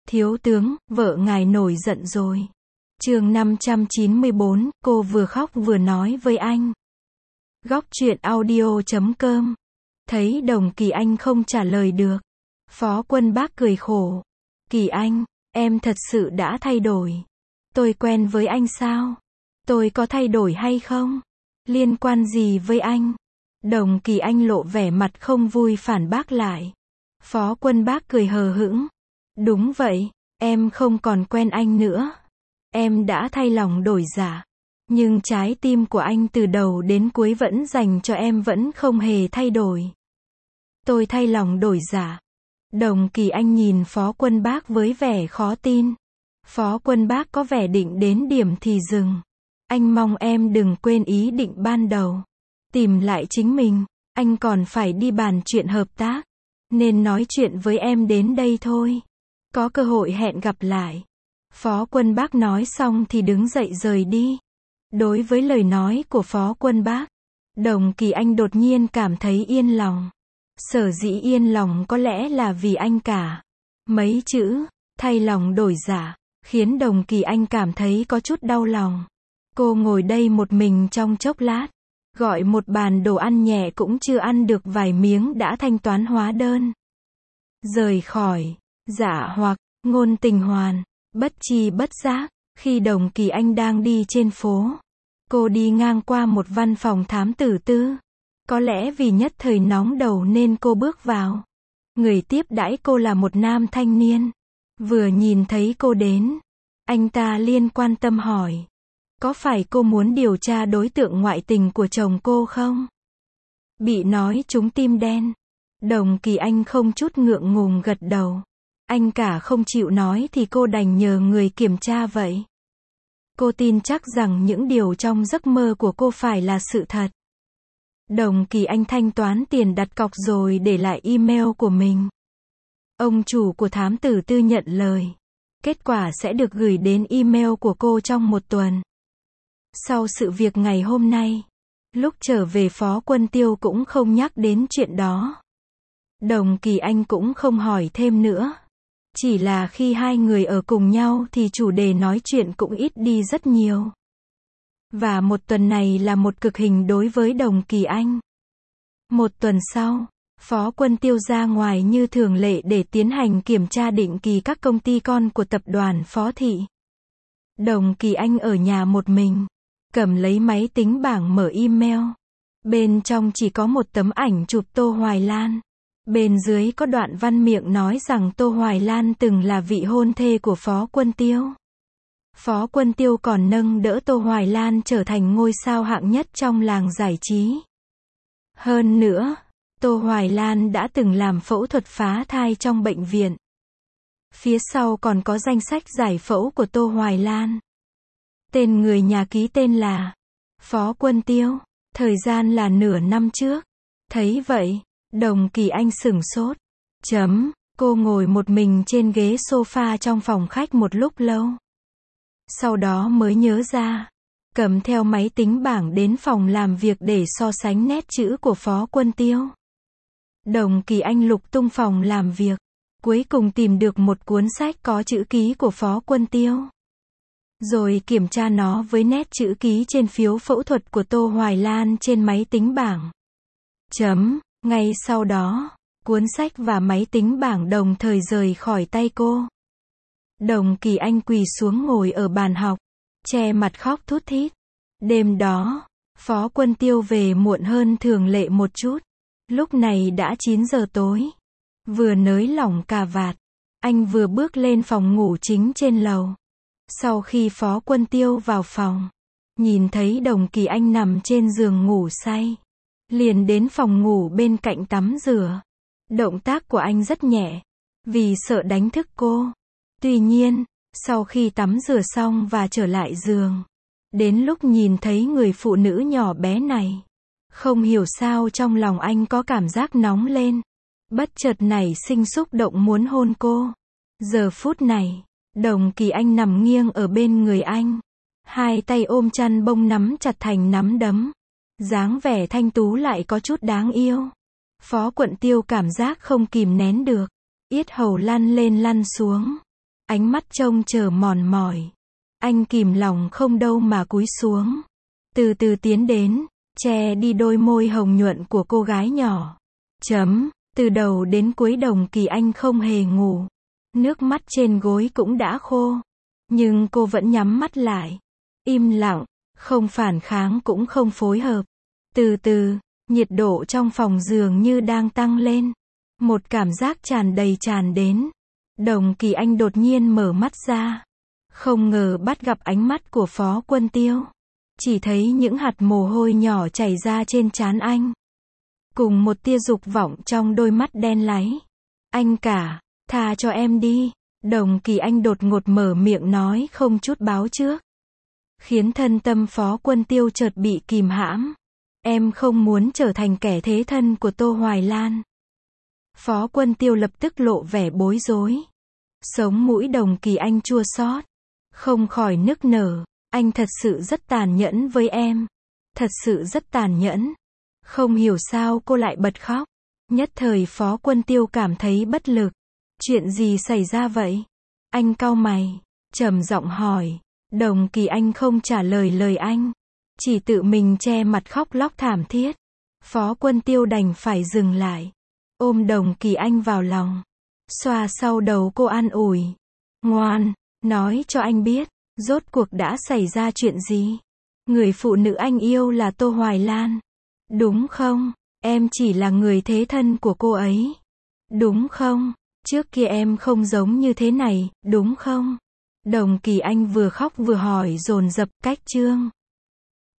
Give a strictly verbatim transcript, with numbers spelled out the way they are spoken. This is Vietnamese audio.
Thiếu tướng, vợ ngài nổi giận rồi. Chương năm trăm chín mươi bốn, cô vừa khóc vừa nói với anh. Góc truyện audio chấm com. Thấy Đồng Kỳ Anh không trả lời được, Phó Quân Bác cười khổ. Kỳ Anh, em thật sự đã thay đổi. Tôi quen với anh sao? Tôi có thay đổi hay không? Liên quan gì với anh? Đồng Kỳ Anh lộ vẻ mặt không vui phản bác lại. Phó Quân Bác cười hờ hững. Đúng vậy, em không còn quen anh nữa. Em đã thay lòng đổi dạ. Nhưng trái tim của anh từ đầu đến cuối vẫn dành cho em vẫn không hề thay đổi. Tôi thay lòng đổi dạ. Đồng Kỳ Anh nhìn Phó Quân Bác với vẻ khó tin. Phó Quân Bác có vẻ định đến điểm thì dừng. Anh mong em đừng quên ý định ban đầu. Tìm lại chính mình, anh còn phải đi bàn chuyện hợp tác. Nên nói chuyện với em đến đây thôi. Có cơ hội hẹn gặp lại. Phó Quân Bác nói xong thì đứng dậy rời đi. Đối với lời nói của Phó Quân Bác, Đồng Kỳ Anh đột nhiên cảm thấy yên lòng. Sở dĩ yên lòng có lẽ là vì anh cả. Mấy chữ, thay lòng đổi dạ, khiến Đồng Kỳ Anh cảm thấy có chút đau lòng. Cô ngồi đây một mình trong chốc lát. Gọi một bàn đồ ăn nhẹ cũng chưa ăn được vài miếng đã thanh toán hóa đơn. Rời khỏi, Dạ Hoặc, Ngôn Tình Hoàn, bất chi bất giác, khi Đồng Kỳ Anh đang đi trên phố. Cô đi ngang qua một văn phòng thám tử tư. Có lẽ vì nhất thời nóng đầu nên cô bước vào. Người tiếp đãi cô là một nam thanh niên. Vừa nhìn thấy cô đến, anh ta liền quan tâm hỏi. Có phải cô muốn điều tra đối tượng ngoại tình của chồng cô không? Bị nói trúng tim đen. Đồng Kỳ Anh không chút ngượng ngùng gật đầu. Anh cả không chịu nói thì cô đành nhờ người kiểm tra vậy. Cô tin chắc rằng những điều trong giấc mơ của cô phải là sự thật. Đồng Kỳ Anh thanh toán tiền đặt cọc rồi để lại email của mình. Ông chủ của thám tử tư nhận lời. Kết quả sẽ được gửi đến email của cô trong một tuần. Sau sự việc ngày hôm nay, lúc trở về Phó Quân Tiêu cũng không nhắc đến chuyện đó. Đồng Kỳ Anh cũng không hỏi thêm nữa. Chỉ là khi hai người ở cùng nhau thì chủ đề nói chuyện cũng ít đi rất nhiều. Và một tuần này là một cực hình đối với Đồng Kỳ Anh. Một tuần sau, Phó Quân Tiêu ra ngoài như thường lệ để tiến hành kiểm tra định kỳ các công ty con của tập đoàn Phó Thị. Đồng Kỳ Anh ở nhà một mình, cầm lấy máy tính bảng mở email. Bên trong chỉ có một tấm ảnh chụp Tô Hoài Lan. Bên dưới có đoạn văn miệng nói rằng Tô Hoài Lan từng là vị hôn thê của Phó Quân Tiêu. Phó Quân Tiêu còn nâng đỡ Tô Hoài Lan trở thành ngôi sao hạng nhất trong làng giải trí. Hơn nữa, Tô Hoài Lan đã từng làm phẫu thuật phá thai trong bệnh viện. Phía sau còn có danh sách giải phẫu của Tô Hoài Lan. Tên người nhà ký tên là Phó Quân Tiêu. Thời gian là nửa năm trước. Thấy vậy, Đồng Kỳ Anh sửng sốt. Chấm, cô ngồi một mình trên ghế sofa trong phòng khách một lúc lâu. Sau đó mới nhớ ra, cầm theo máy tính bảng đến phòng làm việc để so sánh nét chữ của Phó Quân Tiêu. Đồng Kỳ Anh lục tung phòng làm việc, cuối cùng tìm được một cuốn sách có chữ ký của Phó Quân Tiêu. Rồi kiểm tra nó với nét chữ ký trên phiếu phẫu thuật của Tô Hoài Lan trên máy tính bảng. Chấm, ngay sau đó, cuốn sách và máy tính bảng đồng thời rời khỏi tay cô. Đồng Kỳ Anh quỳ xuống ngồi ở bàn học, che mặt khóc thút thít. Đêm đó, Phó Quân Tiêu về muộn hơn thường lệ một chút. Lúc này đã chín giờ tối. Vừa nới lỏng cà vạt, anh vừa bước lên phòng ngủ chính trên lầu. Sau khi Phó Quân Tiêu vào phòng, nhìn thấy Đồng Kỳ Anh nằm trên giường ngủ say, liền đến phòng ngủ bên cạnh tắm rửa. Động tác của anh rất nhẹ, vì sợ đánh thức cô. Tuy nhiên, sau khi tắm rửa xong và trở lại giường, đến lúc nhìn thấy người phụ nữ nhỏ bé này, không hiểu sao trong lòng anh có cảm giác nóng lên. Bất chợt nảy sinh xúc động muốn hôn cô. Giờ phút này, Đồng Kỳ Anh nằm nghiêng ở bên người anh. Hai tay ôm chăn bông nắm chặt thành nắm đấm. Dáng vẻ thanh tú lại có chút đáng yêu. Phó Quận Tiêu cảm giác không kìm nén được. Yết hầu lăn lên lăn xuống. ánh mắt trông chờ mòn mỏi. Anh kìm lòng không đâu mà cúi xuống. Từ từ tiến đến, che đi đôi môi hồng nhuận của cô gái nhỏ. Chấm, từ đầu đến cuối Đồng Kỳ Anh không hề ngủ. Nước mắt trên gối cũng đã khô. Nhưng cô vẫn nhắm mắt lại. Im lặng, không phản kháng cũng không phối hợp. Từ từ, nhiệt độ trong phòng dường như đang tăng lên. Một cảm giác tràn đầy tràn đến. Đồng Kỳ Anh đột nhiên mở mắt ra. Không ngờ bắt gặp ánh mắt của Phó Quân Tiêu. Chỉ thấy những hạt mồ hôi nhỏ chảy ra trên trán anh. Cùng một tia dục vọng trong đôi mắt đen láy. Anh cả, tha cho em đi. Đồng Kỳ Anh đột ngột mở miệng nói không chút báo trước. Khiến thân tâm Phó Quân Tiêu chợt bị kìm hãm. Em không muốn trở thành kẻ thế thân của Tô Hoài Lan. Phó Quân Tiêu lập tức lộ vẻ bối rối. Sống mũi Đồng Kỳ Anh chua xót. Không khỏi nức nở. Anh thật sự rất tàn nhẫn với em. Thật sự rất tàn nhẫn. Không hiểu sao cô lại bật khóc. Nhất thời Phó Quân Tiêu cảm thấy bất lực. Chuyện gì xảy ra vậy? Anh cau mày, trầm giọng hỏi. Đồng Kỳ Anh không trả lời lời anh. Chỉ tự mình che mặt khóc lóc thảm thiết. Phó Quân Tiêu đành phải dừng lại. Ôm Đồng Kỳ Anh vào lòng. Xoa sau đầu cô an ủi. Ngoan, nói cho anh biết. Rốt cuộc đã xảy ra chuyện gì? Người phụ nữ anh yêu là Tô Hoài Lan. Đúng không? Em chỉ là người thế thân của cô ấy. Đúng không? Trước kia em không giống như thế này, đúng không? Đồng Kỳ Anh vừa khóc vừa hỏi dồn dập cách chương.